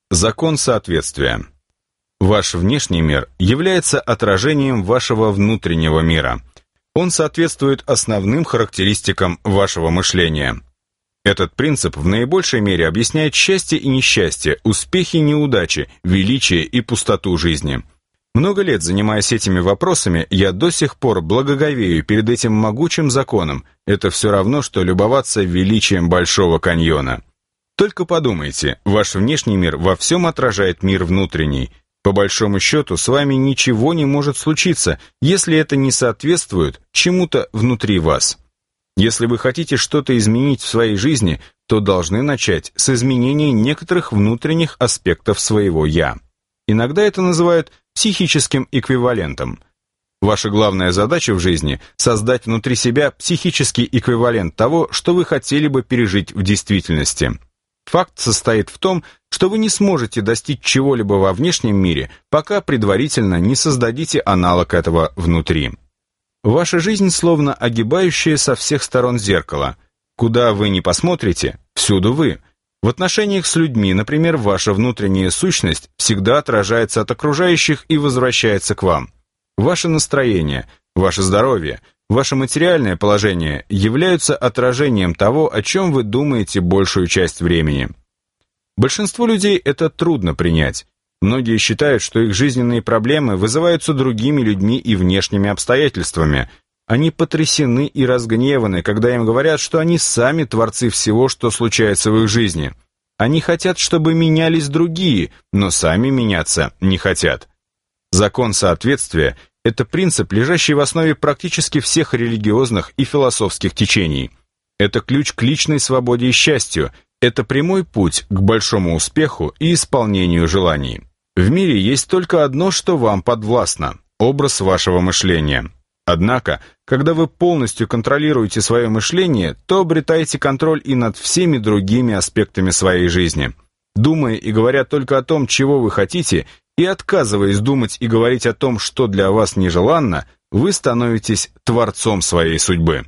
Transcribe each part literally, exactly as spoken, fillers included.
Закон соответствия. Ваш внешний мир является отражением вашего внутреннего мира. Он соответствует основным характеристикам вашего мышления. Этот принцип в наибольшей мере объясняет счастье и несчастье, успехи и неудачи, величие и пустоту жизни. Много лет занимаясь этими вопросами, я до сих пор благоговею перед этим могучим законом. Это все равно, что любоваться величием Большого каньона. Только подумайте, ваш внешний мир во всем отражает мир внутренний. По большому счету, с вами ничего не может случиться, если это не соответствует чему-то внутри вас. Если вы хотите что-то изменить в своей жизни, то должны начать с изменения некоторых внутренних аспектов своего «я». Иногда это называют психическим эквивалентом. Ваша главная задача в жизни – создать внутри себя психический эквивалент того, что вы хотели бы пережить в действительности. Факт состоит в том, что вы не сможете достичь чего-либо во внешнем мире, пока предварительно не создадите аналог этого внутри. Ваша жизнь словно огибающее со всех сторон зеркало. Куда вы ни посмотрите, всюду вы. В отношениях с людьми, например, ваша внутренняя сущность всегда отражается от окружающих и возвращается к вам. Ваше настроение, ваше здоровье, ваше материальное положение являются отражением того, о чем вы думаете большую часть времени. Большинству людей это трудно принять. Многие считают, что их жизненные проблемы вызываются другими людьми и внешними обстоятельствами. Они потрясены и разгневаны, когда им говорят, что они сами творцы всего, что случается в их жизни. Они хотят, чтобы менялись другие, но сами меняться не хотят. Закон соответствия – это принцип, лежащий в основе практически всех религиозных и философских течений. Это ключ к личной свободе и счастью, это прямой путь к большому успеху и исполнению желаний. В мире есть только одно, что вам подвластно – образ вашего мышления. Однако, когда вы полностью контролируете свое мышление, то обретаете контроль и над всеми другими аспектами своей жизни. Думая и говоря только о том, чего вы хотите, и отказываясь думать и говорить о том, что для вас нежеланно, вы становитесь творцом своей судьбы.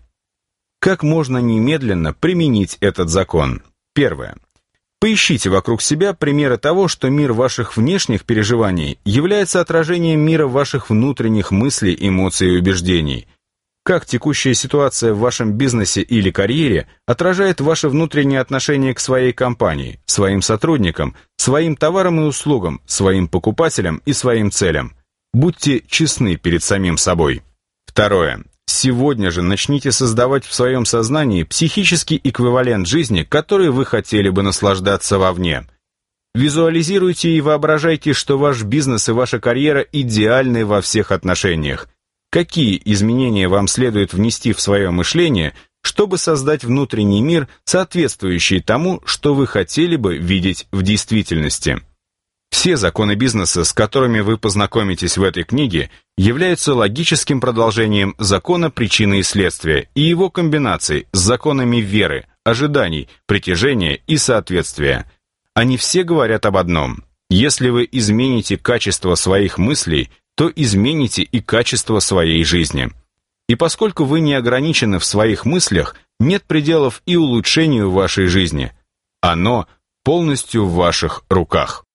Как можно немедленно применить этот закон? Первое. Поищите вокруг себя примеры того, что мир ваших внешних переживаний является отражением мира ваших внутренних мыслей, эмоций и убеждений. Как текущая ситуация в вашем бизнесе или карьере отражает ваше внутреннее отношение к своей компании, своим сотрудникам, своим товарам и услугам, своим покупателям и своим целям. Будьте честны перед самим собой. Второе. Сегодня же начните создавать в своем сознании психический эквивалент жизни, которой вы хотели бы наслаждаться вовне. Визуализируйте и воображайте, что ваш бизнес и ваша карьера идеальны во всех отношениях. Какие изменения вам следует внести в свое мышление, чтобы создать внутренний мир, соответствующий тому, что вы хотели бы видеть в действительности? Все законы бизнеса, с которыми вы познакомитесь в этой книге, являются логическим продолжением закона причины и следствия и его комбинаций с законами веры, ожиданий, притяжения и соответствия. Они все говорят об одном. Если вы измените качество своих мыслей, то измените и качество своей жизни. И поскольку вы не ограничены в своих мыслях, нет пределов и улучшению вашей жизни. Оно полностью в ваших руках.